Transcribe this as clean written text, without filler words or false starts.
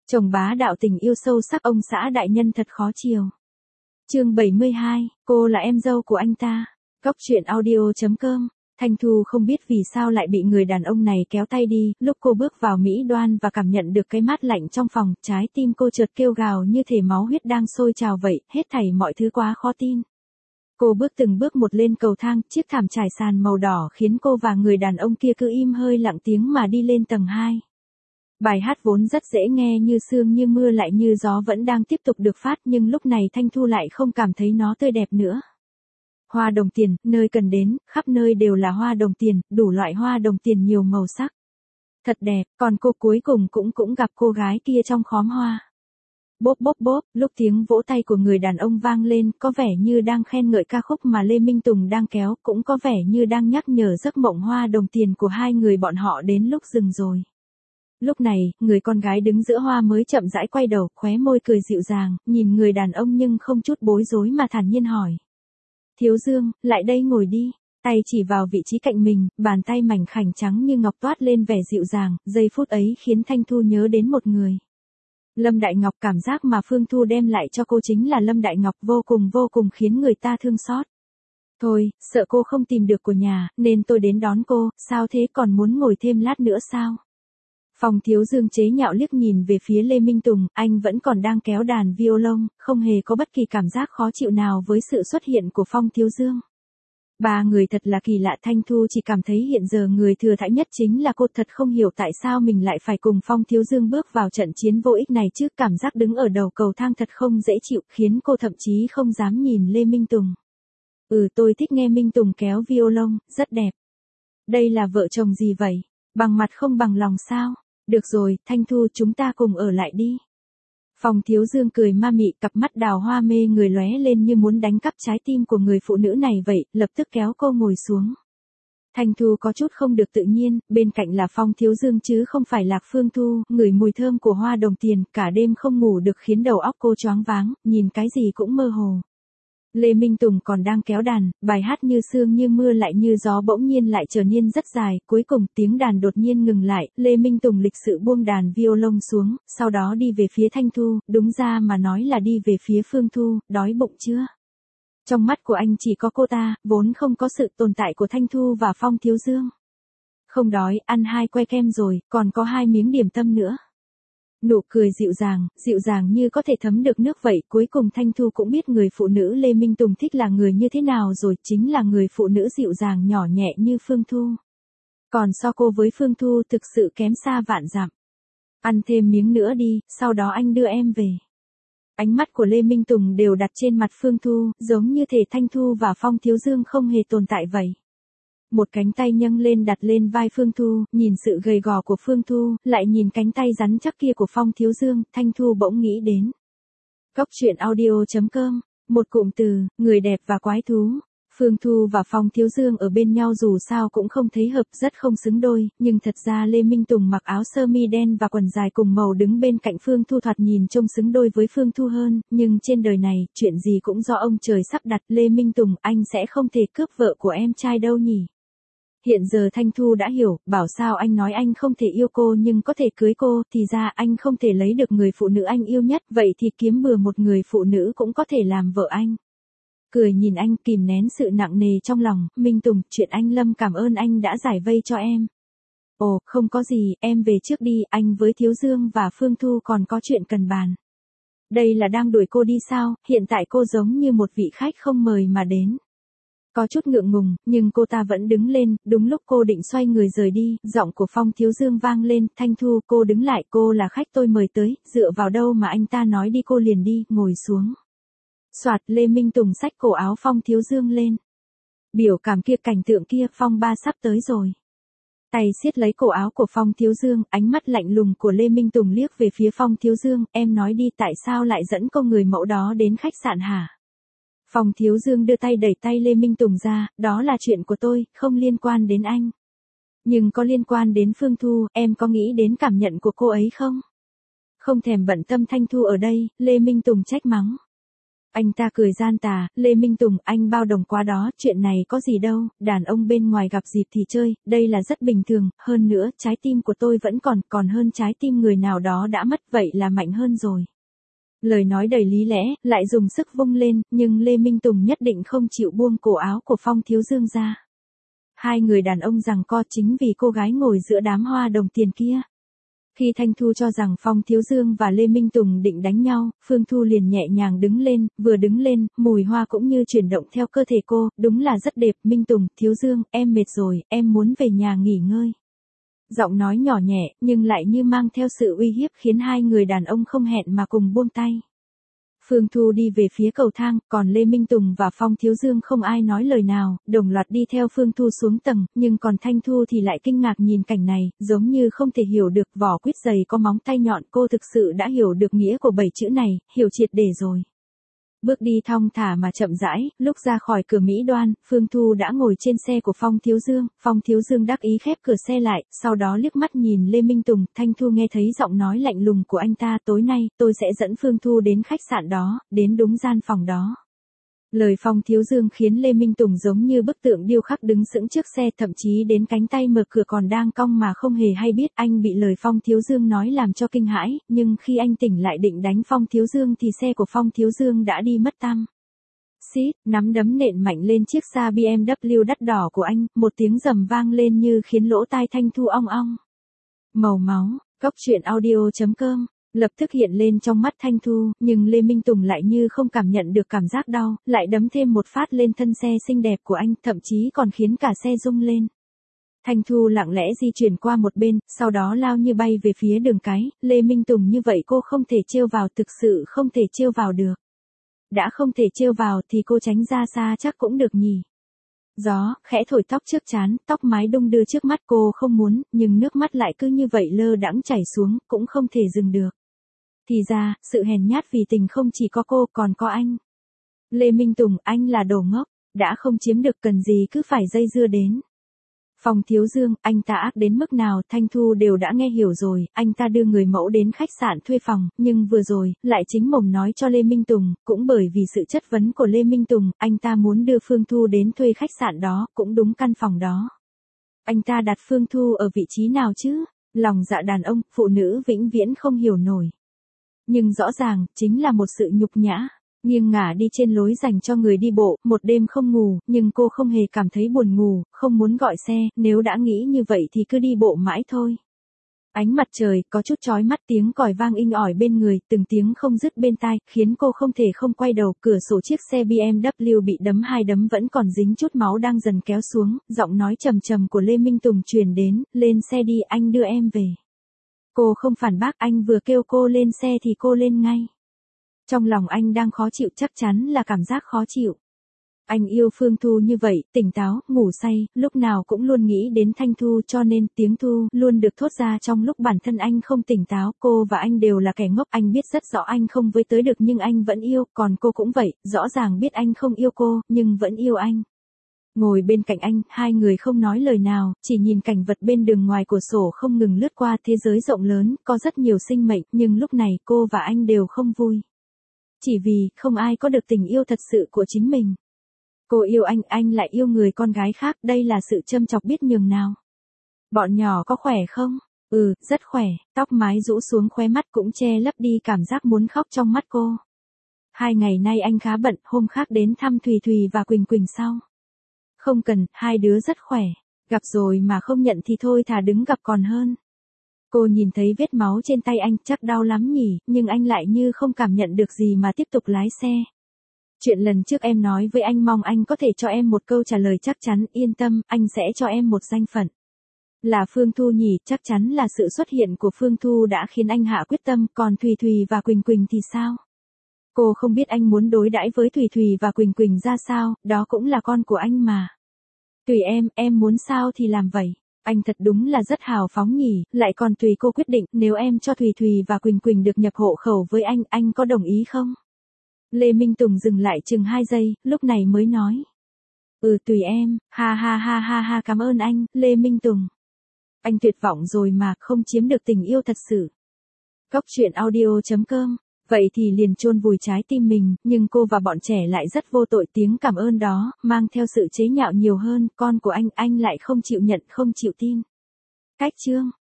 Chồng bá đạo tình yêu sâu sắc ông xã đại nhân thật khó chiều. Chương 72, cô là em dâu của anh ta. Góc truyện audio.com. Thanh Thu không biết vì sao lại bị người đàn ông này kéo tay đi, lúc cô bước vào Mỹ Đoan và cảm nhận được cái mát lạnh trong phòng, trái tim cô chợt kêu gào như thể máu huyết đang sôi trào vậy, hết thảy mọi thứ quá khó tin. Cô bước từng bước một lên cầu thang, chiếc thảm trải sàn màu đỏ khiến cô và người đàn ông kia cứ im hơi lặng tiếng mà đi lên tầng 2. Bài hát vốn rất dễ nghe như sương như mưa lại như gió vẫn đang tiếp tục được phát, nhưng lúc này Thanh Thu lại không cảm thấy nó tươi đẹp nữa. Hoa đồng tiền, nơi cần đến, khắp nơi đều là hoa đồng tiền, đủ loại hoa đồng tiền nhiều màu sắc. Thật đẹp, còn cô cuối cùng cũng gặp cô gái kia trong khóm hoa. Bốp bốp bốp, lúc tiếng vỗ tay của người đàn ông vang lên, có vẻ như đang khen ngợi ca khúc mà Lê Minh Tùng đang kéo, cũng có vẻ như đang nhắc nhở giấc mộng hoa đồng tiền của hai người bọn họ đến lúc dừng rồi. Lúc này, người con gái đứng giữa hoa mới chậm rãi quay đầu, khóe môi cười dịu dàng, nhìn người đàn ông nhưng không chút bối rối mà thản nhiên hỏi. Thiếu Dương, lại đây ngồi đi. Tay chỉ vào vị trí cạnh mình, bàn tay mảnh khảnh trắng như ngọc toát lên vẻ dịu dàng, giây phút ấy khiến Thanh Thu nhớ đến một người. Lâm Đại Ngọc, cảm giác mà Phương Thu đem lại cho cô chính là Lâm Đại Ngọc, vô cùng khiến người ta thương xót. Thôi, sợ cô không tìm được của nhà, nên tôi đến đón cô, sao thế, còn muốn ngồi thêm lát nữa sao? Phong Thiếu Dương chế nhạo liếc nhìn về phía Lê Minh Tùng, anh vẫn còn đang kéo đàn violon, không hề có bất kỳ cảm giác khó chịu nào với sự xuất hiện của Phong Thiếu Dương. Ba người thật là kỳ lạ, Thanh Thu chỉ cảm thấy hiện giờ người thừa thãi nhất chính là cô, thật không hiểu tại sao mình lại phải cùng Phong Thiếu Dương bước vào trận chiến vô ích này chứ, cảm giác đứng ở đầu cầu thang thật không dễ chịu, khiến cô thậm chí không dám nhìn Lê Minh Tùng. Tôi thích nghe Minh Tùng kéo violon, rất đẹp. Đây là vợ chồng gì vậy? Bằng mặt không bằng lòng sao? Được rồi, Thanh Thu, chúng ta cùng ở lại đi. Phong Thiếu Dương cười ma mị, cặp mắt đào hoa mê người lóe lên như muốn đánh cắp trái tim của người phụ nữ này vậy, lập tức kéo cô ngồi xuống. Thanh Thu có chút không được tự nhiên, bên cạnh là Phong Thiếu Dương chứ không phải Lạc Phương Thu, ngửi mùi thơm của hoa đồng tiền, cả đêm không ngủ được khiến đầu óc cô choáng váng, nhìn cái gì cũng mơ hồ. Lê Minh Tùng còn đang kéo đàn, bài hát như sương như mưa lại như gió bỗng nhiên lại trở nên rất dài, cuối cùng tiếng đàn đột nhiên ngừng lại, Lê Minh Tùng lịch sự buông đàn violon xuống, sau đó đi về phía Thanh Thu, đúng ra mà nói là đi về phía Phương Thu, đói bụng chưa? Trong mắt của anh chỉ có cô ta, vốn không có sự tồn tại của Thanh Thu và Phong Thiếu Dương. Không đói, ăn 2 que kem rồi, còn có 2 miếng điểm tâm nữa. Nụ cười dịu dàng như có thể thấm được nước vậy, cuối cùng Thanh Thu cũng biết người phụ nữ Lê Minh Tùng thích là người như thế nào rồi, chính là người phụ nữ dịu dàng nhỏ nhẹ như Phương Thu. Còn so cô với Phương Thu thực sự kém xa vạn dặm. Ăn thêm miếng nữa đi, sau đó anh đưa em về. Ánh mắt của Lê Minh Tùng đều đặt trên mặt Phương Thu, giống như thể Thanh Thu và Phong Thiếu Dương không hề tồn tại vậy. Một cánh tay nhấng lên đặt lên vai Phương Thu, nhìn sự gầy gò của Phương Thu, lại nhìn cánh tay rắn chắc kia của Phong Thiếu Dương, Thanh Thu bỗng nghĩ đến. Góc truyện audio.com, một cụm từ, người đẹp và quái thú. Phương Thu và Phong Thiếu Dương ở bên nhau dù sao cũng không thấy hợp, rất không xứng đôi, nhưng thật ra Lê Minh Tùng mặc áo sơ mi đen và quần dài cùng màu đứng bên cạnh Phương Thu thoạt nhìn trông xứng đôi với Phương Thu hơn, nhưng trên đời này, chuyện gì cũng do ông trời sắp đặt. Lê Minh Tùng, anh sẽ không thể cướp vợ của em trai đâu nhỉ? Hiện giờ Thanh Thu đã hiểu, bảo sao anh nói anh không thể yêu cô nhưng có thể cưới cô, thì ra anh không thể lấy được người phụ nữ anh yêu nhất, vậy thì kiếm bừa một người phụ nữ cũng có thể làm vợ anh. Cười nhìn anh, kìm nén sự nặng nề trong lòng, Minh Tùng, chuyện anh Lâm cảm ơn anh đã giải vây cho em. Ồ, không có gì, em về trước đi, anh với Thiếu Dương và Phương Thu còn có chuyện cần bàn. Đây là đang đuổi cô đi sao, hiện tại cô giống như một vị khách không mời mà đến. Có chút ngượng ngùng, nhưng cô ta vẫn đứng lên, đúng lúc cô định xoay người rời đi, giọng của Phong Thiếu Dương vang lên, Thanh Thu, cô đứng lại, cô là khách tôi mời tới, dựa vào đâu mà anh ta nói đi cô liền đi, ngồi xuống. Soạt, Lê Minh Tùng xách cổ áo Phong Thiếu Dương lên. Biểu cảm kia, cảnh tượng kia, Phong ba sắp tới rồi. Tay siết lấy cổ áo của Phong Thiếu Dương, ánh mắt lạnh lùng của Lê Minh Tùng liếc về phía Phong Thiếu Dương, em nói đi, tại sao lại dẫn cô người mẫu đó đến khách sạn hả? Phong Thiếu Dương đưa tay đẩy tay Lê Minh Tùng ra, đó là chuyện của tôi, không liên quan đến anh. Nhưng có liên quan đến Phương Thu, em có nghĩ đến cảm nhận của cô ấy không? Không thèm bận tâm Thanh Thu ở đây, Lê Minh Tùng trách mắng. Anh ta cười gian tà, Lê Minh Tùng, anh bao đồng quá đó, chuyện này có gì đâu, đàn ông bên ngoài gặp dịp thì chơi, đây là rất bình thường, hơn nữa, trái tim của tôi vẫn còn hơn trái tim người nào đó đã mất, vậy là mạnh hơn rồi. Lời nói đầy lý lẽ, lại dùng sức vung lên, nhưng Lê Minh Tùng nhất định không chịu buông cổ áo của Phong Thiếu Dương ra. Hai người đàn ông giằng co chính vì cô gái ngồi giữa đám hoa đồng tiền kia. Khi Thanh Thu cho rằng Phong Thiếu Dương và Lê Minh Tùng định đánh nhau, Phương Thu liền nhẹ nhàng đứng lên, vừa đứng lên, mùi hoa cũng như chuyển động theo cơ thể cô, đúng là rất đẹp. Minh Tùng, Thiếu Dương, em mệt rồi, em muốn về nhà nghỉ ngơi. Giọng nói nhỏ nhẹ, nhưng lại như mang theo sự uy hiếp khiến hai người đàn ông không hẹn mà cùng buông tay. Phương Thu đi về phía cầu thang, còn Lê Minh Tùng và Phong Thiếu Dương không ai nói lời nào, đồng loạt đi theo Phương Thu xuống tầng, nhưng còn Thanh Thu thì lại kinh ngạc nhìn cảnh này, giống như không thể hiểu được vỏ quýt dày có móng tay nhọn, cô thực sự đã hiểu được nghĩa của 7 chữ này, hiểu triệt để rồi. Bước đi thong thả mà chậm rãi, lúc ra khỏi cửa Mỹ Đoan, Phương Thu đã ngồi trên xe của Phong Thiếu Dương đắc ý khép cửa xe lại, sau đó liếc mắt nhìn Lê Minh Tùng, Thanh Thu nghe thấy giọng nói lạnh lùng của anh ta, tối nay, tôi sẽ dẫn Phương Thu đến khách sạn đó, đến đúng gian phòng đó. Lời Phong Thiếu Dương khiến Lê Minh Tùng giống như bức tượng điêu khắc đứng sững trước xe, thậm chí đến cánh tay mở cửa còn đang cong mà không hề hay biết. Anh bị lời Phong Thiếu Dương nói làm cho kinh hãi, nhưng khi anh tỉnh lại định đánh Phong Thiếu Dương thì xe của Phong Thiếu Dương đã đi mất tăm. Xít, nắm đấm nện mạnh lên chiếc xa BMW đắt đỏ của anh, một tiếng rầm vang lên như khiến lỗ tai Thanh Thu ong ong. Màu máu, Coctruyện.audio.com lập tức hiện lên trong mắt Thanh Thu, nhưng Lê Minh Tùng lại như không cảm nhận được cảm giác đau, lại đấm thêm một phát lên thân xe xinh đẹp của anh, thậm chí còn khiến cả xe rung lên. Thanh Thu lặng lẽ di chuyển qua một bên, sau đó lao như bay về phía đường cái, Lê Minh Tùng như vậy cô không thể trêu vào, thực sự không thể trêu vào được. Đã không thể trêu vào thì cô tránh ra xa chắc cũng được nhỉ. Gió, khẽ thổi tóc trước trán, tóc mái đung đưa trước mắt cô không muốn, nhưng nước mắt lại cứ như vậy lơ đãng chảy xuống, cũng không thể dừng được. Thì ra, sự hèn nhát vì tình không chỉ có cô, còn có anh. Lê Minh Tùng, anh là đồ ngốc, đã không chiếm được cần gì cứ phải dây dưa đến. Phong Thiếu Dương, anh ta ác đến mức nào, Thanh Thu đều đã nghe hiểu rồi, anh ta đưa người mẫu đến khách sạn thuê phòng, nhưng vừa rồi, lại chính mồm nói cho Lê Minh Tùng, cũng bởi vì sự chất vấn của Lê Minh Tùng, anh ta muốn đưa Phương Thu đến thuê khách sạn đó, cũng đúng căn phòng đó. Anh ta đặt Phương Thu ở vị trí nào chứ? Lòng dạ đàn ông, phụ nữ vĩnh viễn không hiểu nổi. Nhưng rõ ràng, chính là một sự nhục nhã. Nghiêng ngả đi trên lối dành cho người đi bộ, một đêm không ngủ, nhưng cô không hề cảm thấy buồn ngủ, không muốn gọi xe, nếu đã nghĩ như vậy thì cứ đi bộ mãi thôi. Ánh mặt trời, có chút chói mắt, tiếng còi vang inh ỏi bên người, từng tiếng không dứt bên tai, khiến cô không thể không quay đầu, cửa sổ chiếc xe BMW bị đấm 2 đấm vẫn còn dính chút máu đang dần kéo xuống, giọng nói trầm trầm của Lê Minh Tùng truyền đến, lên xe đi, anh đưa em về. Cô không phản bác, anh vừa kêu cô lên xe thì cô lên ngay. Trong lòng anh đang khó chịu, chắc chắn là cảm giác khó chịu. Anh yêu Phương Thu như vậy, tỉnh táo, ngủ say, lúc nào cũng luôn nghĩ đến Thanh Thu, cho nên tiếng Thu luôn được thốt ra trong lúc bản thân anh không tỉnh táo. Cô và anh đều là kẻ ngốc, anh biết rất rõ anh không với tới được nhưng anh vẫn yêu, còn cô cũng vậy, rõ ràng biết anh không yêu cô, nhưng vẫn yêu anh. Ngồi bên cạnh anh, hai người không nói lời nào, chỉ nhìn cảnh vật bên đường ngoài cửa sổ không ngừng lướt qua. Thế giới rộng lớn, có rất nhiều sinh mệnh, nhưng lúc này cô và anh đều không vui. Chỉ vì, không ai có được tình yêu thật sự của chính mình. Cô yêu anh lại yêu người con gái khác, đây là sự châm chọc biết nhường nào. Bọn nhỏ có khỏe không? Ừ, rất khỏe, tóc mái rũ xuống khóe mắt cũng che lấp đi cảm giác muốn khóc trong mắt cô. 2 ngày nay anh khá bận, hôm khác đến thăm Thùy Thùy và Quỳnh Quỳnh sau. Không cần, hai đứa rất khỏe, gặp rồi mà không nhận thì thôi, thà đứng gặp còn hơn. Cô nhìn thấy vết máu trên tay anh, chắc đau lắm nhỉ, nhưng anh lại như không cảm nhận được gì mà tiếp tục lái xe. Chuyện lần trước em nói với anh, mong anh có thể cho em một câu trả lời chắc chắn, yên tâm, anh sẽ cho em một danh phận. Là Phương Thu nhỉ, chắc chắn là sự xuất hiện của Phương Thu đã khiến anh hạ quyết tâm, còn Thùy Thùy và Quỳnh Quỳnh thì sao? Cô không biết anh muốn đối đãi với Thùy Thùy và Quỳnh Quỳnh ra sao, đó cũng là con của anh mà. Tùy em muốn sao thì làm vậy. Anh thật đúng là rất hào phóng nhỉ, lại còn tùy cô quyết định, nếu em cho Thùy Thùy và Quỳnh Quỳnh được nhập hộ khẩu với anh có đồng ý không? Lê Minh Tùng dừng lại chừng 2 giây, lúc này mới nói. Tùy em, ha, cảm ơn anh, Lê Minh Tùng. Anh tuyệt vọng rồi mà, không chiếm được tình yêu thật sự. Coctruyện.audio.com Vậy thì liền chôn vùi trái tim mình, nhưng cô và bọn trẻ lại rất vô tội, tiếng cảm ơn đó, mang theo sự chế nhạo nhiều hơn, con của anh lại không chịu nhận, không chịu tin. Cách chương